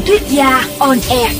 Thuyết gia on air.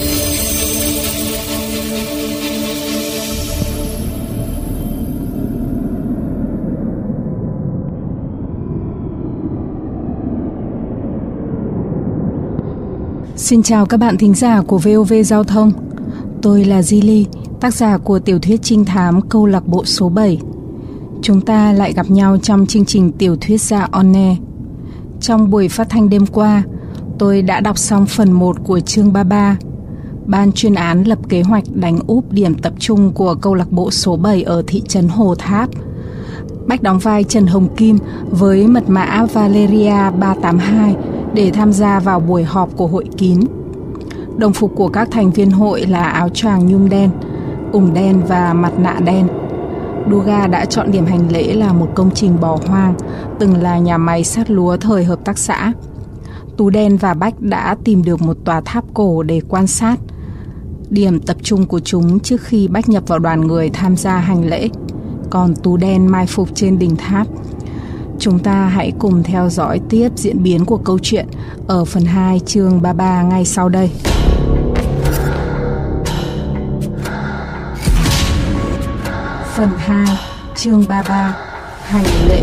Xin chào các bạn thính giả của VOV Giao thông. Tôi là Zili, tác giả của tiểu thuyết trinh thám Câu lạc bộ số 7. Chúng ta lại gặp nhau trong chương trình tiểu thuyết gia on air. Trong buổi phát thanh đêm qua, tôi đã đọc xong phần 1 của chương 33. Ban chuyên án lập kế hoạch đánh úp điểm tập trung của câu lạc bộ số 7 ở thị trấn Hồ Tháp. Bách đóng vai Trần Hồng Kim với mật mã Valeria 382 để tham gia vào buổi họp của hội kín. Đồng phục của các thành viên hội là áo choàng nhung đen, ủng đen và mặt nạ đen. Duga đã chọn điểm hành lễ là một công trình bỏ hoang, từng là nhà máy sát lúa thời hợp tác xã. Tú Đen và Bách đã tìm được một tòa tháp cổ để quan sát, điểm tập trung của chúng trước khi Bách nhập vào đoàn người tham gia hành lễ. Còn Tú Đen mai phục trên đỉnh tháp. Chúng ta hãy cùng theo dõi tiếp diễn biến của câu chuyện ở phần 2 chương 33 ngay sau đây. Phần 2 chương 33 hành lễ.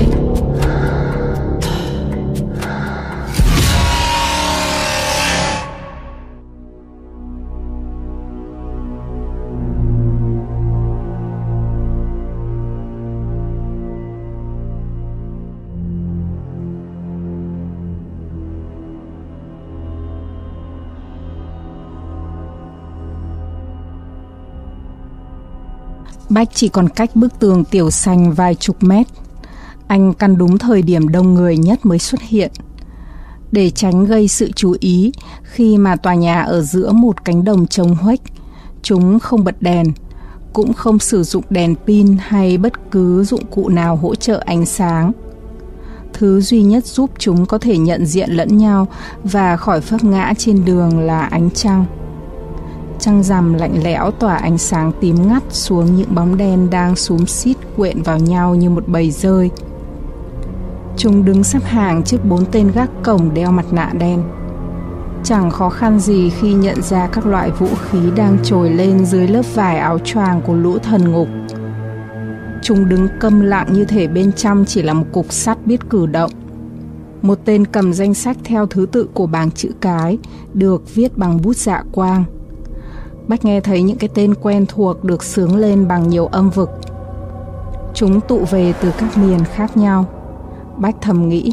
Bách chỉ còn cách bức tường tiểu xanh vài chục mét. Anh căn đúng thời điểm đông người nhất mới xuất hiện. Để tránh gây sự chú ý khi mà tòa nhà ở giữa một cánh đồng trống huếch, chúng không bật đèn, cũng không sử dụng đèn pin hay bất cứ dụng cụ nào hỗ trợ ánh sáng. Thứ duy nhất giúp chúng có thể nhận diện lẫn nhau và khỏi vấp ngã trên đường là ánh trăng. Trăng rằm lạnh lẽo tỏa ánh sáng tím ngắt xuống những bóng đen đang xúm xít quện vào nhau như một bầy dơi. Chúng đứng xếp hàng trước 4 tên gác cổng đeo mặt nạ đen. Chẳng khó khăn gì khi nhận ra các loại vũ khí đang trồi lên dưới lớp vải áo choàng của lũ thần ngục. Chúng đứng câm lặng như thể bên trong chỉ là một cục sắt biết cử động. Một tên cầm danh sách theo thứ tự của bảng chữ cái, được viết bằng bút dạ quang. Bách nghe thấy những cái tên quen thuộc được xướng lên bằng nhiều âm vực. Chúng tụ về từ các miền khác nhau. Bách thầm nghĩ.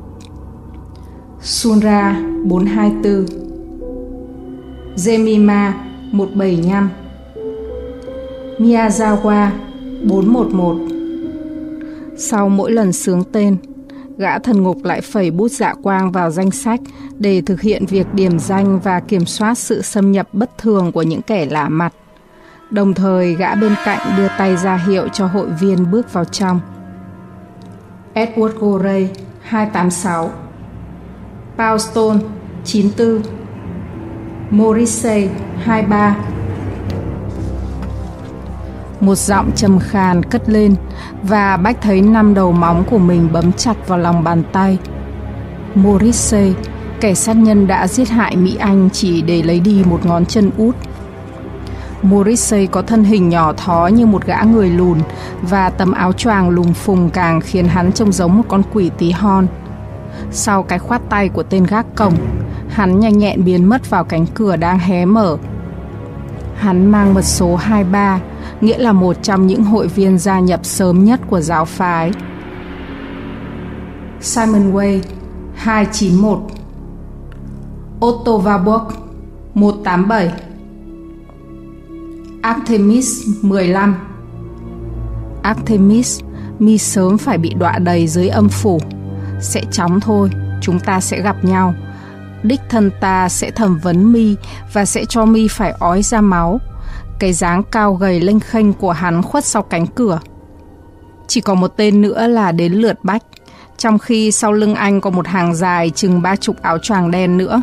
Sunra 424, Jemima 175, Miyazawa 411. Sau mỗi lần xướng tên, gã thần ngục lại phẩy bút dạ quang vào danh sách để thực hiện việc điểm danh và kiểm soát sự xâm nhập bất thường của những kẻ lạ mặt. Đồng thời gã bên cạnh đưa tay ra hiệu cho hội viên bước vào trong. Edward Gorey 286, Paul Stone 94, Morrissey 23. Một giọng trầm khàn cất lên và Bách thấy 5 đầu móng của mình bấm chặt vào lòng bàn tay. Morrissey, kẻ sát nhân đã giết hại Mỹ Anh chỉ để lấy đi một ngón chân út. Morrissey có thân hình nhỏ thó như một gã người lùn và tấm áo choàng lùng phùng càng khiến hắn trông giống một con quỷ tí hon. Sau cái khoát tay của tên gác cổng, hắn nhanh nhẹn biến mất vào cánh cửa đang hé mở. Hắn mang mật số 23, nghĩa là một trong những hội viên gia nhập sớm nhất của giáo phái. Simon Way 291, Otto Warburg 187, Artemis 15. Artemis, mi sớm phải bị đọa đầy dưới âm phủ. Sẽ chóng thôi, chúng ta sẽ gặp nhau. Đích thân ta sẽ thẩm vấn mi và sẽ cho mi phải ói ra máu. Cái dáng cao gầy lênh khênh của hắn khuất sau cánh cửa. Chỉ còn một tên nữa là đến lượt Bách, trong khi sau lưng anh có một hàng dài chừng 30 áo choàng đen nữa.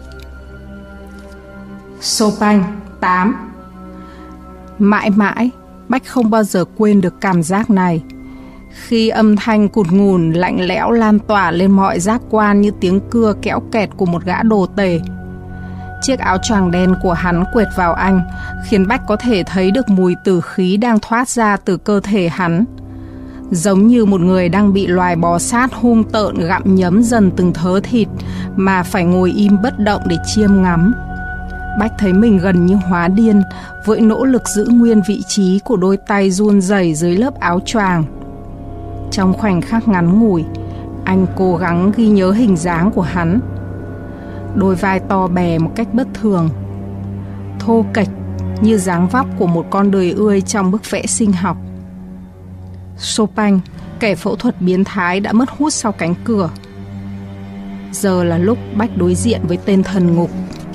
Chopin 8. Mãi mãi, Bách không bao giờ quên được cảm giác này. Khi âm thanh cụt ngùn lạnh lẽo lan tỏa lên mọi giác quan như tiếng cưa kéo kẹt của một gã đồ tể. Chiếc áo choàng đen của hắn quệt vào anh, khiến Bách có thể thấy được mùi tử khí đang thoát ra từ cơ thể hắn. Giống như một người đang bị loài bò sát hung tợn gặm nhấm dần từng thớ thịt mà phải ngồi im bất động để chiêm ngắm. Bách thấy mình gần như hóa điên với nỗ lực giữ nguyên vị trí của đôi tay run rẩy dưới lớp áo choàng. Trong khoảnh khắc ngắn ngủi, anh cố gắng ghi nhớ hình dáng của hắn. Đôi vai to bè một cách bất thường, thô kệch như dáng vóc của một con đười ươi trong bức vẽ sinh học. Chopin, kẻ phẫu thuật biến thái, đã mất hút sau cánh cửa. Giờ là lúc Bách đối diện với tên thần ngục.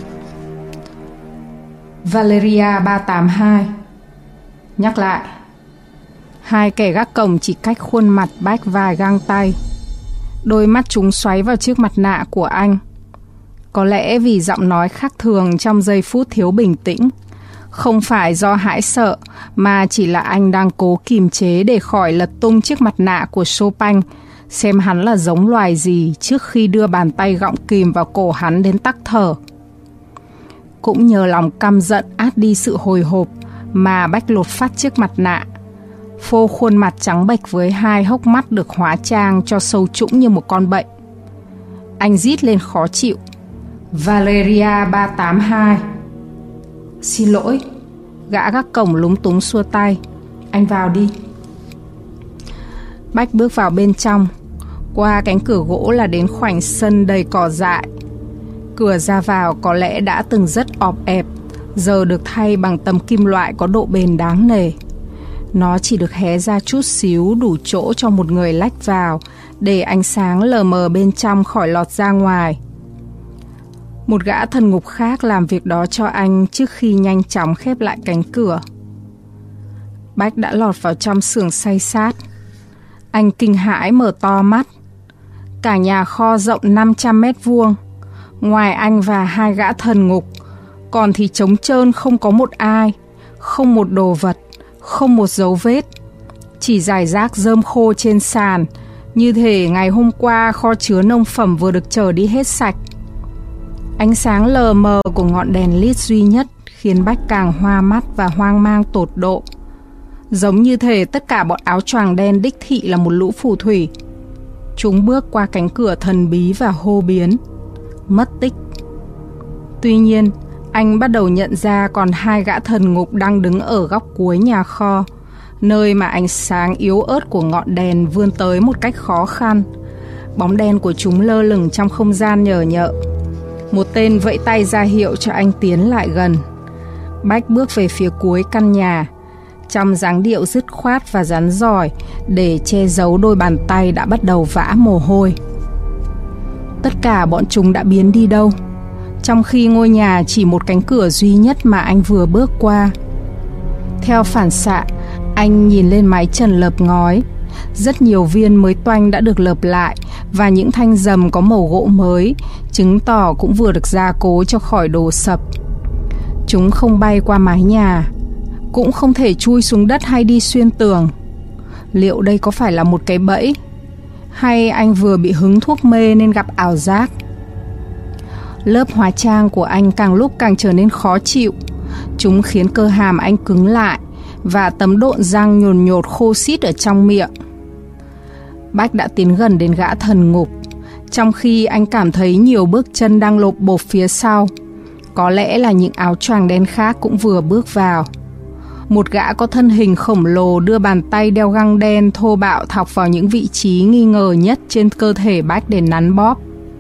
Valeria 382. Nhắc lại, hai kẻ gác cổng chỉ cách khuôn mặt Bách vài gang tay. Đôi mắt chúng xoáy vào chiếc mặt nạ của anh. Có lẽ vì giọng nói khác thường trong giây phút thiếu bình tĩnh. Không phải do hãi sợ, mà chỉ là anh đang cố kìm chế để khỏi lật tung chiếc mặt nạ của Chopin, xem hắn là giống loài gì trước khi đưa bàn tay gọng kìm vào cổ hắn đến tắc thở. Cũng nhờ lòng căm giận át đi sự hồi hộp mà Bách lột phát chiếc mặt nạ, phô khuôn mặt trắng bệch với hai hốc mắt được hóa trang cho sâu trũng như một con bệnh. Anh rít lên khó chịu. Valeria 382. Xin lỗi. Gã gác cổng lúng túng xua tay. Anh vào đi. Bách bước vào bên trong. Qua cánh cửa gỗ là đến khoảnh sân đầy cỏ dại. Cửa ra vào có lẽ đã từng rất ọp ẹp, giờ được thay bằng tấm kim loại có độ bền đáng nể. Nó chỉ được hé ra chút xíu, đủ chỗ cho một người lách vào, để ánh sáng lờ mờ bên trong khỏi lọt ra ngoài. Một gã thần ngục khác làm việc đó cho anh trước khi nhanh chóng khép lại cánh cửa. Bách đã lọt vào trong xưởng xay sát. Anh kinh hãi mở to mắt. Cả nhà kho rộng 500 mét vuông. Ngoài anh và hai gã thần ngục, còn thì trống trơn, không có một ai, không một đồ vật, không một dấu vết. Chỉ rải rác rơm khô trên sàn, như thể ngày hôm qua kho chứa nông phẩm vừa được chở đi hết sạch. Ánh sáng lờ mờ của ngọn đèn led duy nhất khiến Bách càng hoa mắt và hoang mang tột độ. Giống như thể tất cả bọn áo choàng đen đích thị là một lũ phù thủy. Chúng bước qua cánh cửa thần bí và hô biến, mất tích. Tuy nhiên, anh bắt đầu nhận ra còn hai gã thần ngục đang đứng ở góc cuối nhà kho, nơi mà ánh sáng yếu ớt của ngọn đèn vươn tới một cách khó khăn. Bóng đen của chúng lơ lửng trong không gian nhờ nhợ. Một tên vẫy tay ra hiệu cho anh tiến lại gần. Bách bước về phía cuối căn nhà, trong dáng điệu dứt khoát và rắn rỏi, để che giấu đôi bàn tay đã bắt đầu vã mồ hôi. Tất cả bọn chúng đã biến đi đâu, trong khi ngôi nhà chỉ một cánh cửa duy nhất mà anh vừa bước qua. Theo phản xạ, anh nhìn lên mái trần lợp ngói. Rất nhiều viên mới toanh đã được lợp lại, và những thanh rầm có màu gỗ mới, chứng tỏ cũng vừa được gia cố cho khỏi đổ sập. Chúng không bay qua mái nhà, cũng không thể chui xuống đất hay đi xuyên tường. Liệu đây có phải là một cái bẫy, hay anh vừa bị hứng thuốc mê nên gặp ảo giác? Lớp hóa trang của anh càng lúc càng trở nên khó chịu. Chúng khiến cơ hàm anh cứng lại, và tấm độn răng nhồn nhột khô xít ở trong miệng. Bách đã tiến gần đến gã thần ngục, trong khi anh cảm thấy nhiều bước chân đang lộp bộp phía sau. Có lẽ là những áo choàng đen khác cũng vừa bước vào. Một gã có thân hình khổng lồ đưa bàn tay đeo găng đen thô bạo thọc vào những vị trí nghi ngờ nhất trên cơ thể Bách để nắn bóp.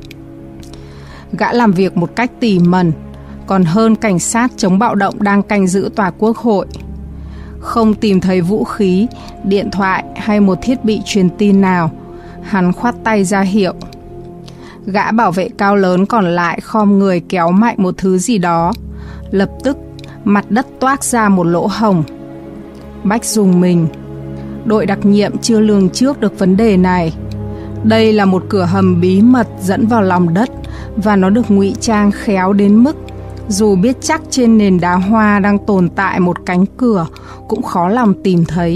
Gã làm việc một cách tỉ mẩn, còn hơn cảnh sát chống bạo động đang canh giữ tòa quốc hội. Không tìm thấy vũ khí, điện thoại hay một thiết bị truyền tin nào, hắn khoát tay ra hiệu. Gã bảo vệ cao lớn còn lại khom người kéo mạnh một thứ gì đó. Lập tức, mặt đất toác ra một lỗ hổng. Bách rùng mình. Đội đặc nhiệm chưa lường trước được vấn đề này. Đây là một cửa hầm bí mật dẫn vào lòng đất, và nó được ngụy trang khéo đến mức dù biết chắc trên nền đá hoa đang tồn tại một cánh cửa cũng khó lòng tìm thấy.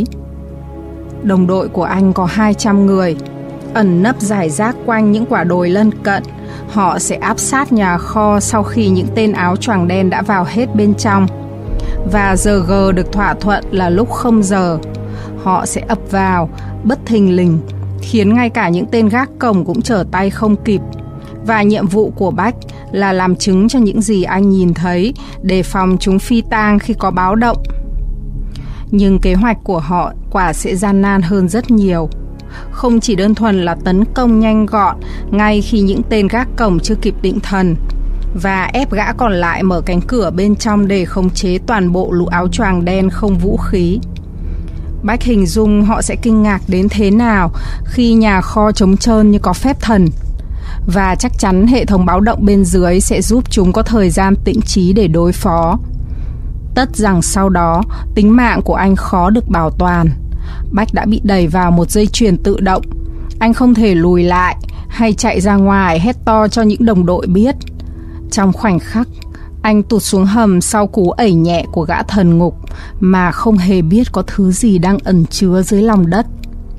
Đồng đội của anh có 200 người, ẩn nấp rải rác quanh những quả đồi lân cận, Họ sẽ áp sát nhà kho sau khi những tên áo choàng đen đã vào hết bên trong. Và giờ G được thỏa thuận là lúc 0 giờ. Họ sẽ ập vào, bất thình lình, khiến ngay cả những tên gác cổng cũng trở tay không kịp. Và nhiệm vụ của Bách là làm chứng cho những gì anh nhìn thấy, đề phòng chúng phi tang khi có báo động. Nhưng kế hoạch của họ quả sẽ gian nan hơn rất nhiều. Không chỉ đơn thuần là tấn công nhanh gọn ngay khi những tên gác cổng chưa kịp định thần, và ép gã còn lại mở cánh cửa bên trong để khống chế toàn bộ lũ áo choàng đen không vũ khí. Bách hình dung họ sẽ kinh ngạc đến thế nào khi nhà kho trống trơn như có phép thần. Và chắc chắn hệ thống báo động bên dưới sẽ giúp chúng có thời gian tĩnh trí để đối phó. Tất rằng sau đó, tính mạng của anh khó được bảo toàn. Bách đã bị đẩy vào một dây chuyền tự động. Anh không thể lùi lại hay chạy ra ngoài hét to cho những đồng đội biết. Trong khoảnh khắc, anh tụt xuống hầm sau cú ẩy nhẹ của gã thần ngục mà không hề biết có thứ gì đang ẩn chứa dưới lòng đất.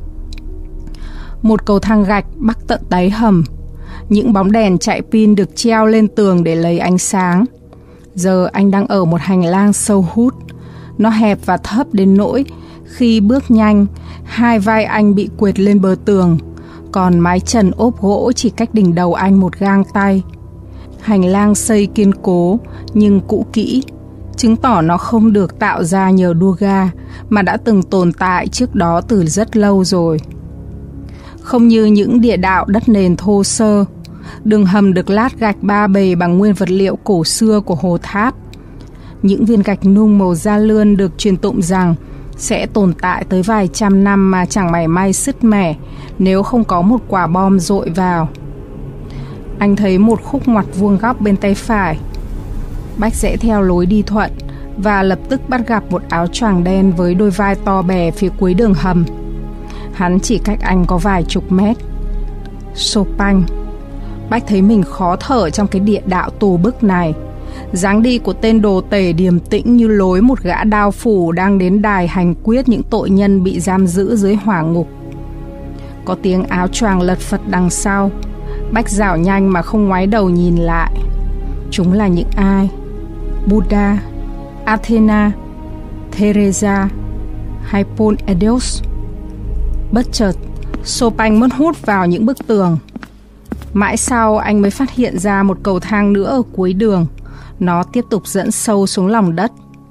Một cầu thang gạch bắc tận đáy hầm. Những bóng đèn chạy pin được treo lên tường để lấy ánh sáng. Giờ anh đang ở một hành lang sâu hút. Nó hẹp và thấp đến nỗi khi bước nhanh, hai vai anh bị quệt lên bờ tường, còn mái trần ốp gỗ chỉ cách đỉnh đầu anh một gang tay. Hành lang xây kiên cố nhưng cũ kỹ, chứng tỏ nó không được tạo ra nhờ đua ga mà đã từng tồn tại trước đó từ rất lâu rồi. Không như những địa đạo đất nền thô sơ, đường hầm được lát gạch ba bề bằng nguyên vật liệu cổ xưa của Hồ Tháp. Những viên gạch nung màu da lươn được truyền tụng rằng sẽ tồn tại tới vài trăm năm mà chẳng mảy may sứt mẻ nếu không có một quả bom dội vào. Anh thấy một khúc ngoặt vuông góc bên tay phải. Bách rẽ theo lối đi thuận và lập tức bắt gặp một áo choàng đen với đôi vai to bè phía cuối đường hầm. Hắn chỉ cách anh có vài chục mét. Chopin. Bách thấy mình khó thở trong cái địa đạo tù bức này. Dáng đi của tên đồ tể điềm tĩnh như lối một gã đao phủ đang đến đài hành quyết những tội nhân bị giam giữ dưới hỏa ngục. Có tiếng áo choàng lật phật đằng sau. Bách dạo nhanh mà không ngoái đầu nhìn lại. Chúng là những ai? Buddha, Athena, Teresa hay Paul Edeus? Bất chợt, Chopin mất hút vào những bức tường. Mãi sau anh mới phát hiện ra một cầu thang nữa ở cuối đường. Nó tiếp tục dẫn sâu xuống lòng đất.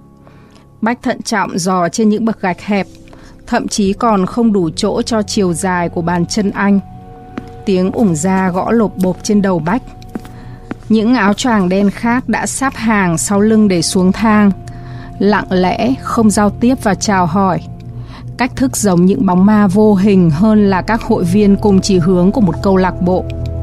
Bách thận trọng dò trên những bậc gạch hẹp, thậm chí còn không đủ chỗ cho chiều dài của bàn chân anh. Tiếng ủng da gõ lộp bộp trên đầu Bách. Những áo choàng đen khác đã sáp hàng sau lưng để xuống thang, lặng lẽ, không giao tiếp và chào hỏi. Cách thức giống những bóng ma vô hình hơn là các hội viên cùng chỉ hướng của một câu lạc bộ.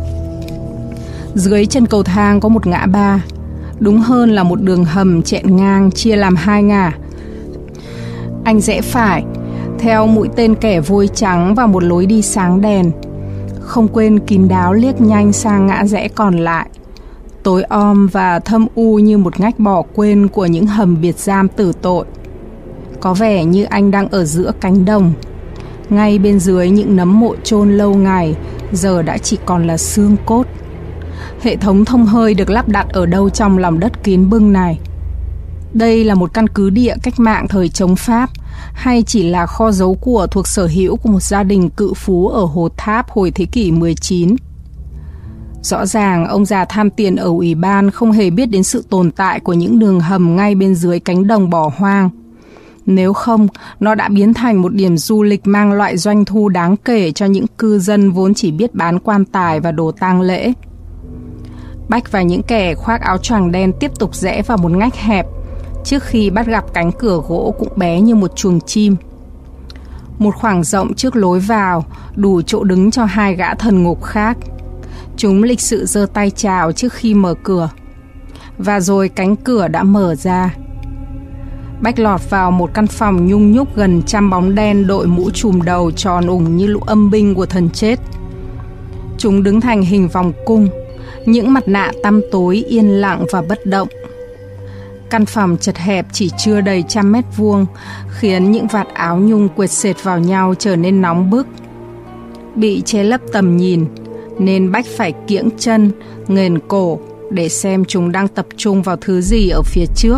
Dưới chân cầu thang có một ngã ba, đúng hơn là một đường hầm chẹn ngang chia làm hai ngả. Anh rẽ phải, theo mũi tên kẻ vôi trắng vào một lối đi sáng đèn, không quên kín đáo liếc nhanh sang ngã rẽ còn lại, tối om và thâm u như một ngách bỏ quên của những hầm biệt giam tử tội. Có vẻ như anh đang ở giữa cánh đồng. Ngay bên dưới những nấm mộ chôn lâu ngày giờ đã chỉ còn là xương cốt. Hệ thống thông hơi được lắp đặt ở đâu trong lòng đất kín bưng này? Đây là một căn cứ địa cách mạng thời chống Pháp, hay chỉ là kho giấu của thuộc sở hữu của một gia đình cự phú ở Hồ Tháp hồi thế kỷ 19? Rõ ràng ông già tham tiền ở ủy ban không hề biết đến sự tồn tại của những đường hầm ngay bên dưới cánh đồng bỏ hoang. Nếu không, nó đã biến thành một điểm du lịch mang loại doanh thu đáng kể cho những cư dân vốn chỉ biết bán quan tài và đồ tang lễ. Bách và những kẻ khoác áo choàng đen tiếp tục rẽ vào một ngách hẹp trước khi bắt gặp cánh cửa gỗ cũng bé như một chuồng chim. Một khoảng rộng trước lối vào, đủ chỗ đứng cho hai gã thần ngục khác. Chúng lịch sự giơ tay chào trước khi mở cửa. Và rồi cánh cửa đã mở ra. Bách lọt vào một căn phòng nhung nhúc gần 100 bóng đen đội mũ trùm đầu tròn ủng như lũ âm binh của thần chết. Chúng đứng thành hình vòng cung, những mặt nạ tăm tối yên lặng và bất động. Căn phòng chật hẹp chỉ chưa đầy 100 mét vuông, khiến những vạt áo nhung quệt sệt vào nhau trở nên nóng bức. Bị che lấp tầm nhìn, nên Bách phải kiễng chân, nghền cổ để xem chúng đang tập trung vào thứ gì ở phía trước.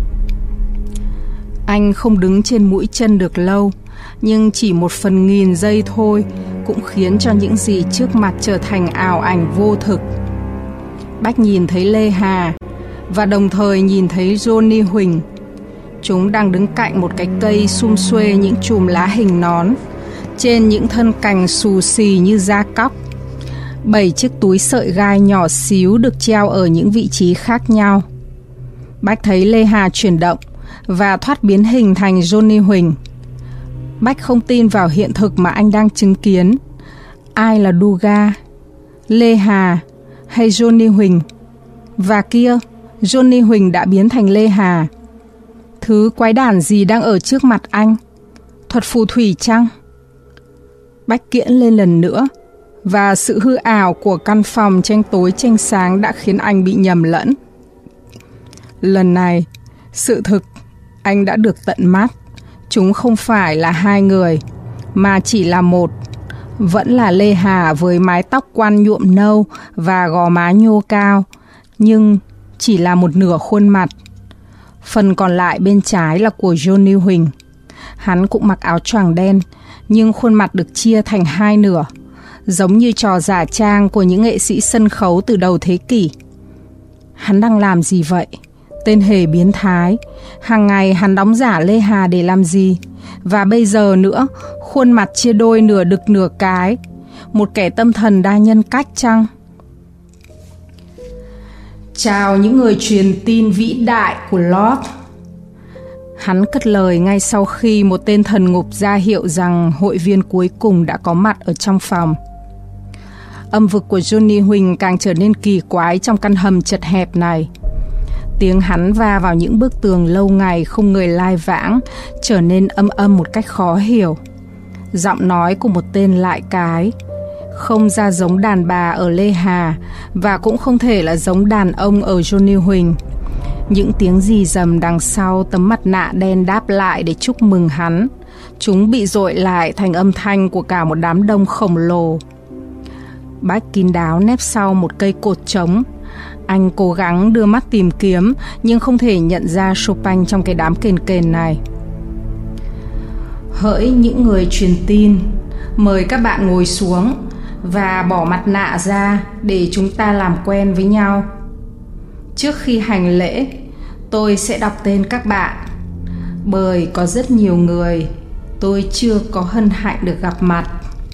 Anh không đứng trên mũi chân được lâu, nhưng chỉ 1/1000 giây thôi cũng khiến cho những gì trước mặt trở thành ảo ảnh vô thực. Bách nhìn thấy Lê Hà và đồng thời nhìn thấy Johnny Huỳnh. Chúng đang đứng cạnh một cái cây sum xuê những chùm lá hình nón, trên những thân cành xù xì như da cóc. 7 chiếc túi sợi gai nhỏ xíu được treo ở những vị trí khác nhau. Bách thấy Lê Hà chuyển động và thoát biến hình thành Johnny Huỳnh. Bách không tin vào hiện thực mà anh đang chứng kiến. Ai là Duga? Lê Hà hay Johnny Huỳnh? Và kia, Johnny Huỳnh đã biến thành Lê Hà. Thứ quái đản gì đang ở trước mặt anh? Thuật phù thủy chăng? Bách kiễng lên lần nữa, và sự hư ảo của căn phòng tranh tối tranh sáng đã khiến anh bị nhầm lẫn. Lần này, sự thực anh đã được tận mắt. Chúng không phải là 2 người, mà chỉ là một. Vẫn là Lê Hà với mái tóc quăn nhuộm nâu và gò má nhô cao, nhưng chỉ là một nửa khuôn mặt. Phần còn lại bên trái là của Johnny Huỳnh. Hắn cũng mặc áo choàng đen, nhưng khuôn mặt được chia thành 2 nửa, giống như trò giả trang của những nghệ sĩ sân khấu từ đầu thế kỷ. Hắn đang làm gì vậy? Tên hề biến thái. Hàng ngày hắn đóng giả Lê Hà để làm gì? Và bây giờ nữa, khuôn mặt chia đôi nửa đực nửa cái. Một kẻ tâm thần đa nhân cách chăng? Chào những người truyền tin vĩ đại của Lord. Hắn cất lời ngay sau khi một tên thần ngục ra hiệu rằng hội viên cuối cùng đã có mặt ở trong phòng. Âm vực của Johnny Huỳnh càng trở nên kỳ quái trong căn hầm chật hẹp này. Tiếng hắn va vào những bức tường lâu ngày không người lai vãng trở nên âm âm một cách khó hiểu. Giọng nói của một tên lại cái, không ra giống đàn bà ở Lê Hà và cũng không thể là giống đàn ông ở Johnny Huỳnh. Những tiếng rì rầm đằng sau tấm mặt nạ đen đáp lại để chúc mừng hắn. Chúng bị dội lại thành âm thanh của cả một đám đông khổng lồ. Bách kín đáo nép sau một cây cột trống. Anh cố gắng đưa mắt tìm kiếm, nhưng không thể nhận ra Chopin trong cái đám kền kền này. Hỡi những người truyền tin, mời các bạn ngồi xuống và bỏ mặt nạ ra để chúng ta làm quen với nhau. Trước khi hành lễ, tôi sẽ đọc tên các bạn, bởi có rất nhiều người tôi chưa có hân hạnh được gặp mặt.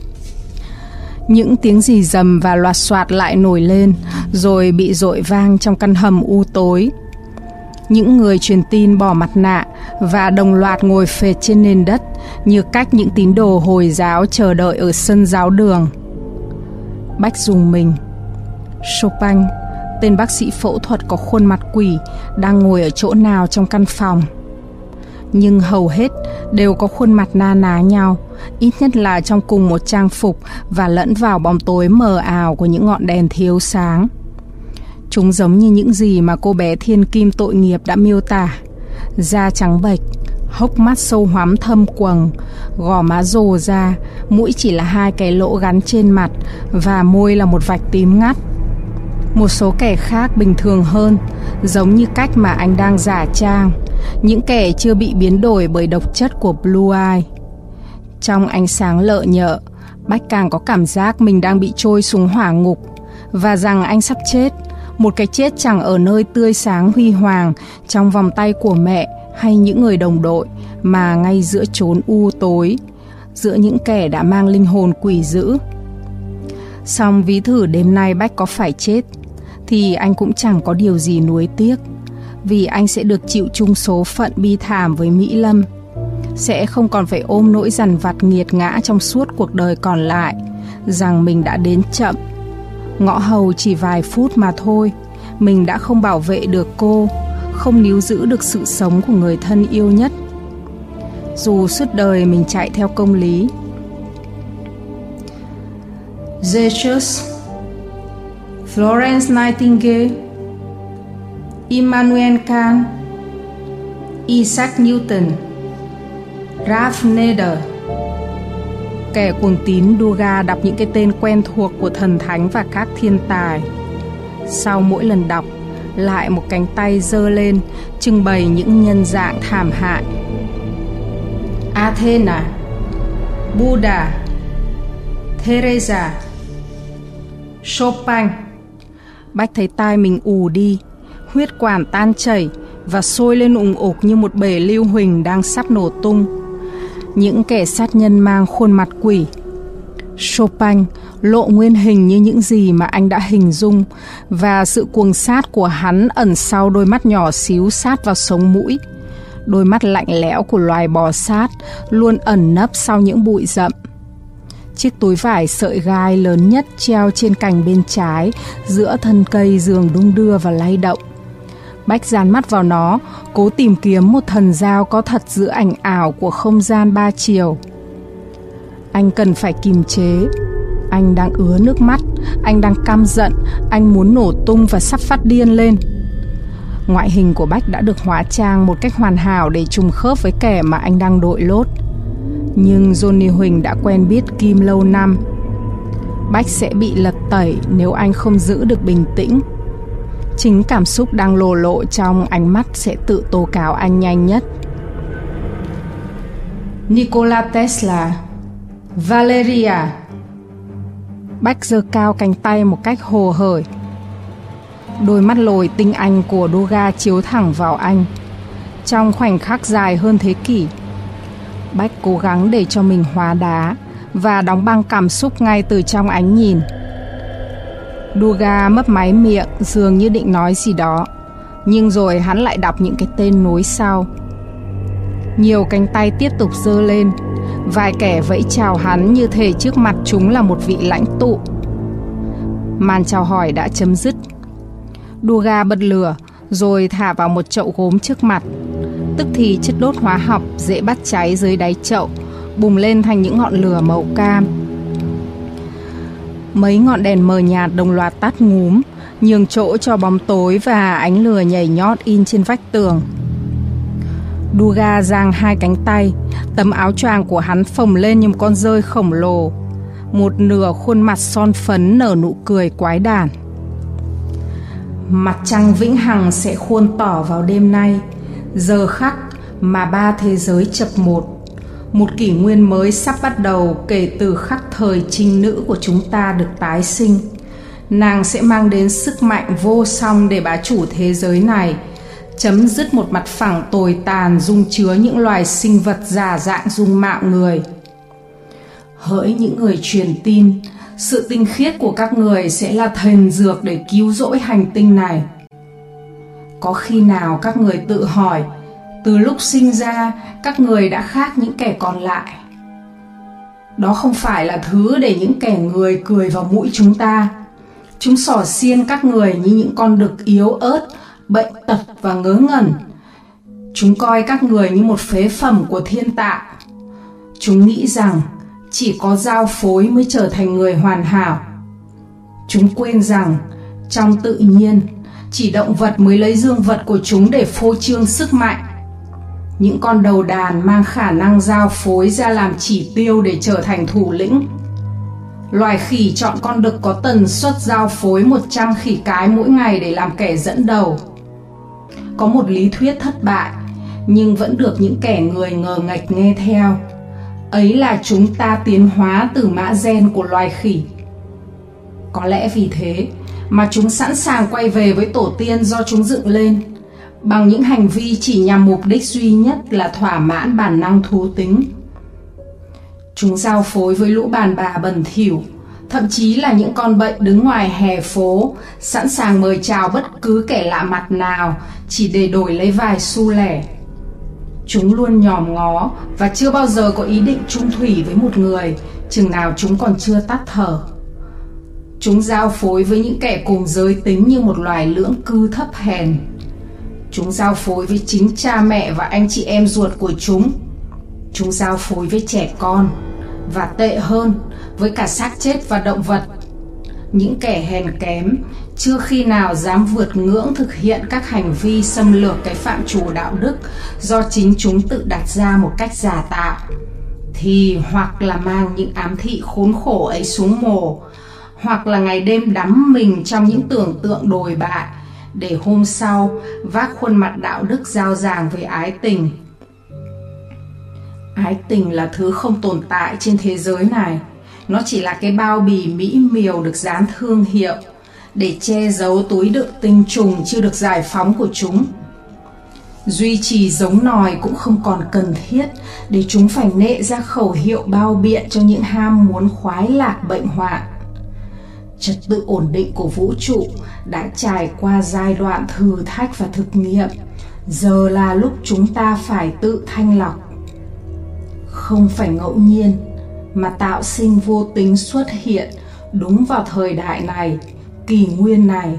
Những tiếng rì rầm và loạt soạt lại nổi lên, rồi bị dội vang trong căn hầm u tối. Những người truyền tin bỏ mặt nạ và đồng loạt ngồi phệt trên nền đất, như cách những tín đồ Hồi giáo chờ đợi ở sân giáo đường. Bách rùng mình. Chopin, tên bác sĩ phẫu thuật có khuôn mặt quỷ, đang ngồi ở chỗ nào trong căn phòng? Nhưng hầu hết đều có khuôn mặt na ná nhau, ít nhất là trong cùng một trang phục và lẫn vào bóng tối mờ ảo của những ngọn đèn thiếu sáng. Chúng giống như những gì mà cô bé thiên kim tội nghiệp đã miêu tả. Da trắng bệch, hốc mắt sâu hoắm thâm quầng, gò má rồ ra, mũi chỉ là 2 cái lỗ gắn trên mặt và môi là một vạch tím ngắt. Một số kẻ khác bình thường hơn, giống như cách mà anh đang giả trang, những kẻ chưa bị biến đổi bởi độc chất của Blue Eye. Trong ánh sáng lợ nhợ, Bách càng có cảm giác mình đang bị trôi xuống hỏa ngục và rằng anh sắp chết, một cái chết chẳng ở nơi tươi sáng huy hoàng trong vòng tay của mẹ hay những người đồng đội, mà ngay giữa chốn u tối, giữa những kẻ đã mang linh hồn quỷ dữ. Song ví thử đêm nay Bách có phải chết thì anh cũng chẳng có điều gì nuối tiếc, vì anh sẽ được chịu chung số phận bi thảm với Mỹ Lâm, sẽ không còn phải ôm nỗi dằn vặt nghiệt ngã trong suốt cuộc đời còn lại, rằng mình đã đến chậm. Ngõ hầu chỉ vài phút mà thôi, mình đã không bảo vệ được cô, không níu giữ được sự sống của người thân yêu nhất. Dù suốt đời mình chạy theo công lý. Jesus, Florence Nightingale, Immanuel Kant, Isaac Newton, Ralph Nader, kẻ cuồng tín, Durga đọc những cái tên quen thuộc của thần thánh và các thiên tài. Sau mỗi lần đọc, lại một cánh tay giơ lên, trưng bày những nhân dạng thảm hại. Athena, Buddha, Teresa, Chopin. Bách thấy tai mình ù đi, huyết quản tan chảy và sôi lên ùng ục như một bể lưu huỳnh đang sắp nổ tung. Những kẻ sát nhân mang khuôn mặt quỷ. Chopin lộ nguyên hình như những gì mà anh đã hình dung, và sự cuồng sát của hắn ẩn sau đôi mắt nhỏ xíu sát vào sống mũi. Đôi mắt lạnh lẽo của loài bò sát luôn ẩn nấp sau những bụi rậm. Chiếc túi vải sợi gai lớn nhất treo trên cành bên trái, giữa thân cây dường đung đưa và lay động. Bách dán mắt vào nó, cố tìm kiếm một thần giao có thật giữa ảnh ảo của không gian ba chiều. Anh cần phải kiềm chế. Anh đang ứa nước mắt, anh đang căm giận, anh muốn nổ tung và sắp phát điên lên. Ngoại hình của Bách đã được hóa trang một cách hoàn hảo để trùng khớp với kẻ mà anh đang đội lốt. Nhưng Johnny Huỳnh đã quen biết Kim lâu năm. Bách sẽ bị lật tẩy nếu anh không giữ được bình tĩnh. Chính cảm xúc đang lồ lộ trong ánh mắt sẽ tự tố cáo anh nhanh nhất. Nikola Tesla, Valeria. Bách giơ cao cánh tay một cách hồ hởi. Đôi mắt lồi tinh anh của Durga chiếu thẳng vào anh. Trong khoảnh khắc dài hơn thế kỷ, Bách cố gắng để cho mình hóa đá và đóng băng cảm xúc ngay từ trong ánh nhìn. Durga mấp máy miệng dường như định nói gì đó, nhưng rồi hắn lại đọc những cái tên nối sau. Nhiều cánh tay tiếp tục giơ lên, vài kẻ vẫy chào hắn như thể trước mặt chúng là một vị lãnh tụ. Màn chào hỏi đã chấm dứt. Durga bật lửa rồi thả vào một chậu gốm trước mặt. Tức thì chất đốt hóa học dễ bắt cháy dưới đáy chậu bùng lên thành những ngọn lửa màu cam. Mấy ngọn đèn mờ nhạt đồng loạt tắt ngúm, nhường chỗ cho bóng tối và ánh lửa nhảy nhót in trên vách tường. Durga giang hai cánh tay, tấm áo choàng của hắn phồng lên như một con dơi khổng lồ. Một nửa khuôn mặt son phấn nở nụ cười quái đản. Mặt trăng vĩnh hằng sẽ khuôn tỏ vào đêm nay, giờ khắc mà ba thế giới chập một. Một kỷ nguyên mới sắp bắt đầu kể từ khắc thời trinh nữ của chúng ta được tái sinh. Nàng sẽ mang đến sức mạnh vô song để bá chủ thế giới này, chấm dứt một mặt phẳng tồi tàn dung chứa những loài sinh vật giả dạng dung mạo người. Hỡi những người truyền tin, sự tinh khiết của các người sẽ là thần dược để cứu rỗi hành tinh này. Có khi nào các người tự hỏi, từ lúc sinh ra, các người đã khác những kẻ còn lại? Đó không phải là thứ để những kẻ người cười vào mũi chúng ta. Chúng xỏ xiên các người như những con đực yếu ớt, bệnh tật và ngớ ngẩn. Chúng coi các người như một phế phẩm của thiên tạo. Chúng nghĩ rằng chỉ có giao phối mới trở thành người hoàn hảo. Chúng quên rằng trong tự nhiên, chỉ động vật mới lấy dương vật của chúng để phô trương sức mạnh. Những con đầu đàn mang khả năng giao phối ra làm chỉ tiêu để trở thành thủ lĩnh. Loài khỉ chọn con đực có tần suất giao phối 100 khỉ cái mỗi ngày để làm kẻ dẫn đầu. Có một lý thuyết thất bại, nhưng vẫn được những kẻ người ngờ nghệch nghe theo. Ấy là chúng ta tiến hóa từ mã gen của loài khỉ. Có lẽ vì thế mà chúng sẵn sàng quay về với tổ tiên do chúng dựng lên, bằng những hành vi chỉ nhằm mục đích duy nhất là thỏa mãn bản năng thú tính. Chúng giao phối với lũ đàn bà bẩn thỉu, thậm chí là những con bệnh đứng ngoài hè phố, sẵn sàng mời chào bất cứ kẻ lạ mặt nào chỉ để đổi lấy vài xu lẻ. Chúng luôn nhòm ngó và chưa bao giờ có ý định chung thủy với một người, chừng nào chúng còn chưa tắt thở. Chúng giao phối với những kẻ cùng giới tính như một loài lưỡng cư thấp hèn. Chúng giao phối với chính cha mẹ và anh chị em ruột của chúng. Chúng giao phối với trẻ con, và tệ hơn, với cả xác chết và động vật. Những kẻ hèn kém chưa khi nào dám vượt ngưỡng thực hiện các hành vi xâm lược cái phạm trù đạo đức do chính chúng tự đặt ra một cách giả tạo, thì hoặc là mang những ám thị khốn khổ ấy xuống mồ, hoặc là ngày đêm đắm mình trong những tưởng tượng đồi bại, để hôm sau vác khuôn mặt đạo đức rao giảng về ái tình. Ái tình là thứ không tồn tại trên thế giới này. Nó chỉ là cái bao bì mỹ miều được dán thương hiệu để che giấu túi đựng tinh trùng chưa được giải phóng của chúng. Duy trì giống nòi cũng không còn cần thiết để chúng phải nệ ra khẩu hiệu bao biện cho những ham muốn khoái lạc bệnh hoạn. Trật tự ổn định của vũ trụ đã trải qua giai đoạn thử thách và thực nghiệm. Giờ là lúc chúng ta phải tự thanh lọc. Không phải ngẫu nhiên mà tạo sinh vô tính xuất hiện đúng vào thời đại này, kỷ nguyên này.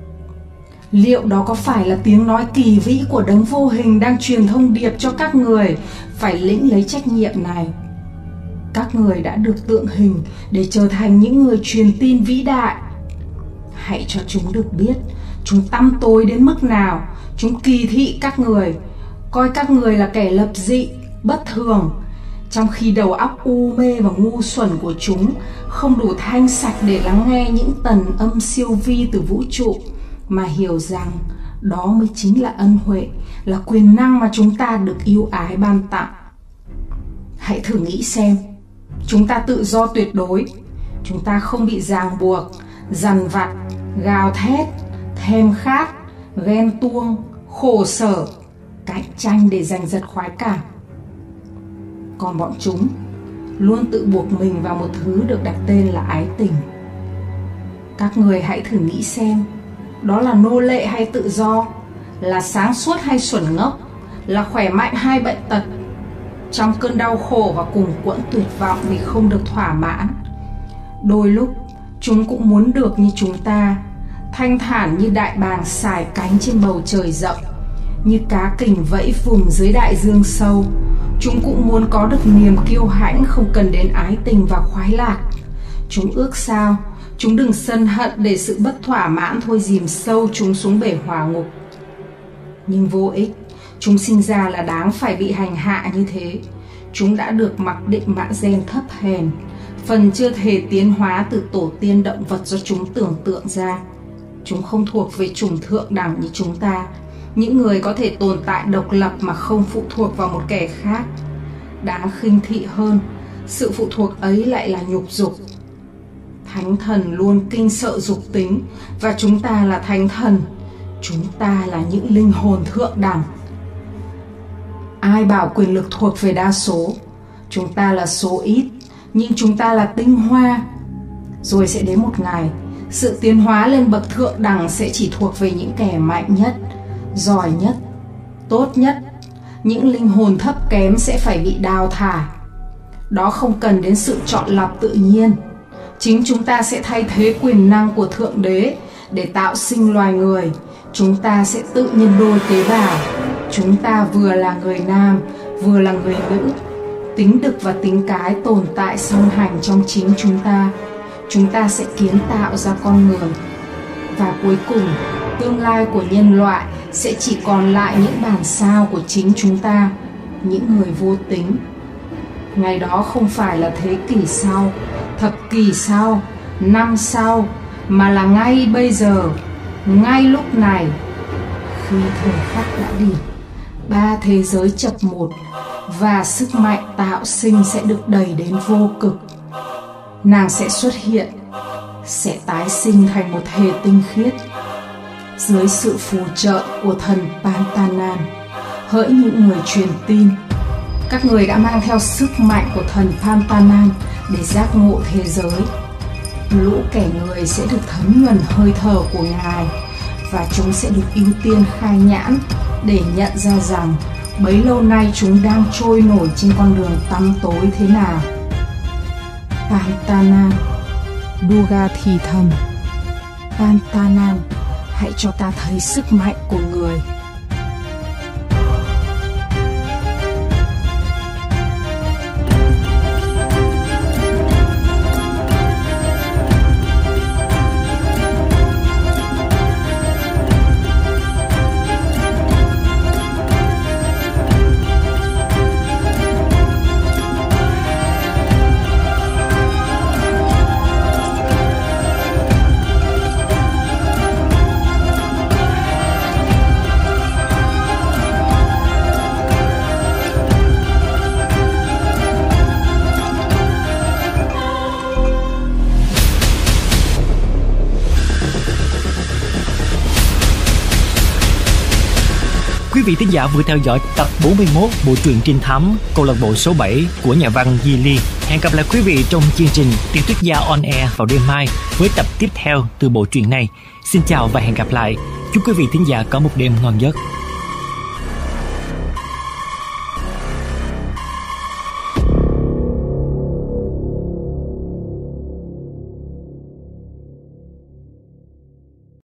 Liệu đó có phải là tiếng nói kỳ vĩ của đấng vô hình đang truyền thông điệp cho các người phải lĩnh lấy trách nhiệm này? Các người đã được tượng hình để trở thành những người truyền tin vĩ đại. Hãy cho chúng được biết chúng tăm tối đến mức nào. Chúng kỳ thị các người, coi các người là kẻ lập dị, bất thường, trong khi đầu óc u mê và ngu xuẩn của chúng không đủ thanh sạch để lắng nghe những tần âm siêu vi từ vũ trụ, mà hiểu rằng đó mới chính là ân huệ, là quyền năng mà chúng ta được yêu ái ban tặng. Hãy thử nghĩ xem, chúng ta tự do tuyệt đối, chúng ta không bị ràng buộc, dằn vặt, gào thét, thèm khát, ghen tuông, khổ sở, cạnh tranh để giành giật khoái cảm. Còn bọn chúng luôn tự buộc mình vào một thứ được đặt tên là ái tình. Các người hãy thử nghĩ xem, đó là nô lệ hay tự do, là sáng suốt hay xuẩn ngốc, là khỏe mạnh hay bệnh tật. Trong cơn đau khổ và cùng quẫn tuyệt vọng vì không được thỏa mãn, đôi lúc chúng cũng muốn được như chúng ta, thanh thản như đại bàng xài cánh trên bầu trời rộng, như cá kình vẫy vùng dưới đại dương sâu. Chúng cũng muốn có được niềm kiêu hãnh không cần đến ái tình và khoái lạc. Chúng ước sao chúng đừng sân hận để sự bất thỏa mãn thôi dìm sâu chúng xuống bể hỏa ngục. Nhưng vô ích, chúng sinh ra là đáng phải bị hành hạ như thế. Chúng đã được mặc định mã gen thấp hèn, phần chưa thể tiến hóa từ tổ tiên động vật do chúng tưởng tượng ra. Chúng không thuộc về chủng thượng đẳng như chúng ta, những người có thể tồn tại độc lập mà không phụ thuộc vào một kẻ khác. Đáng khinh thị hơn, sự phụ thuộc ấy lại là nhục dục. Thánh thần luôn kinh sợ dục tính, và chúng ta là thánh thần. Chúng ta là những linh hồn thượng đẳng. Ai bảo quyền lực thuộc về đa số? Chúng ta là số ít, nhưng chúng ta là tinh hoa. Rồi sẽ đến một ngày, sự tiến hóa lên bậc thượng đẳng sẽ chỉ thuộc về những kẻ mạnh nhất, giỏi nhất, tốt nhất. Những linh hồn thấp kém sẽ phải bị đào thải. Đó không cần đến sự chọn lọc tự nhiên. Chính chúng ta sẽ thay thế quyền năng của Thượng Đế để tạo sinh loài người. Chúng ta sẽ tự nhân đôi tế bào. Chúng ta vừa là người nam, vừa là người nữ. Tính đực và tính cái tồn tại song hành trong chính chúng ta. Chúng ta sẽ kiến tạo ra con người. Và cuối cùng, tương lai của nhân loại sẽ chỉ còn lại những bản sao của chính chúng ta, những người vô tính. Ngày đó không phải là thế kỷ sau, thập kỷ sau, năm sau, mà là ngay bây giờ, ngay lúc này. Khi thời khắc đã điểm, ba thế giới chập một và sức mạnh tạo sinh sẽ được đẩy đến vô cực. Nàng sẽ xuất hiện, sẽ tái sinh thành một thể tinh khiết dưới sự phù trợ của thần Pantanan. Hỡi những người truyền tin, các người đã mang theo sức mạnh của thần Pantanan để giác ngộ thế giới. Lũ kẻ người sẽ được thấm nhuần hơi thở của Ngài, và chúng sẽ được ưu tiên khai nhãn để nhận ra rằng bấy lâu nay chúng đang trôi nổi trên con đường tăm tối thế nào. Pantanan, Durga thì thầm, Pantanan, hãy cho ta thấy sức mạnh của người. Quý vị thính giả vừa theo dõi tập 41 bộ truyện trinh thám câu lạc bộ số 7 của nhà văn Di Ly. Hẹn gặp lại quý vị trong chương trình Tiểu thuyết gia on air vào đêm mai với tập tiếp theo từ bộ truyện này. Xin chào và hẹn gặp lại. Chúc quý vị thính giả có một đêm ngon giấc.